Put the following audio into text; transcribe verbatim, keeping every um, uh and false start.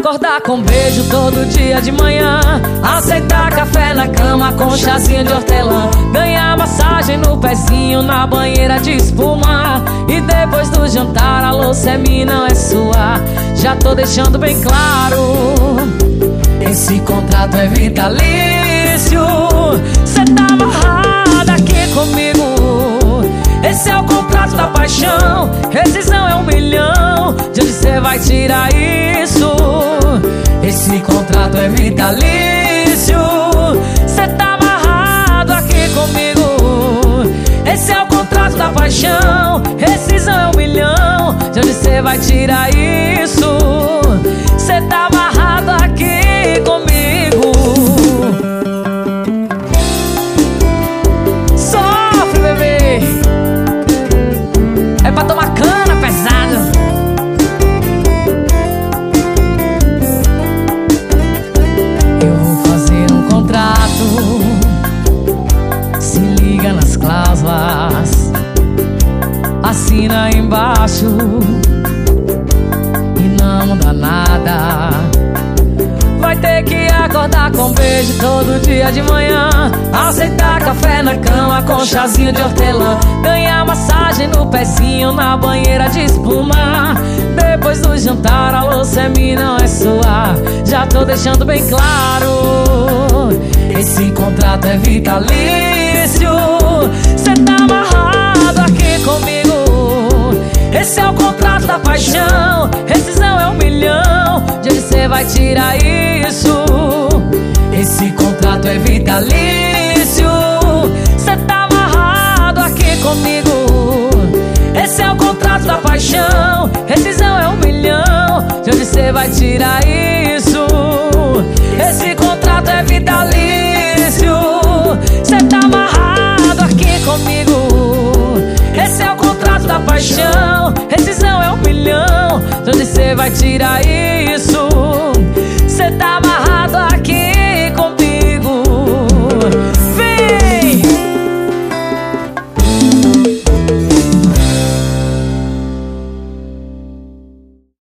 Acordar com beijo todo dia de manhã, aceitar café na cama com chazinho de hortelã, ganhar massagem no pezinho na banheira de espuma. E depois do jantar a louça é minha, não é sua. Já tô deixando bem claro, esse contrato é vitalício. Cê tá amarrada aqui comigo, esse é o contrato da paixão. Rescisão é um milhão, de onde cê vai tirar isso? Esse contrato é vitalício. Cê tá amarrado aqui comigo, esse é o contrato da paixão. Rescisão é um milhão, de onde cê vai tirar isso? Cê tá amarrado aqui comigo. Sofre, bebê, é pra tomar cana pesado. Eu vou fazer um contrato, se liga nas cláusulas, assina embaixo e não dá nada. Vai ter que acordar com beijo todo dia de manhã, aceitar café na cama com chazinho de hortelã, ganhar massagem no pezinho na banheira de espuma. Depois do jantar a louça é minha, não é sua. Já tô deixando bem claro, esse contrato é vitalício. Cê tá amarrado aqui comigo, esse é o contrato da paixão. Rescisão é um milhão, de onde cê vai tirar isso? Esse contrato é vitalício. Cê tá amarrado aqui comigo, esse é o contrato da paixão. Rescisão é um milhão, de onde cê vai tirar isso? Esse contrato é vitalício. Cê tá amarrado aqui comigo, esse é o contrato da paixão. Rescisão é um milhão, de onde cê vai tirar isso?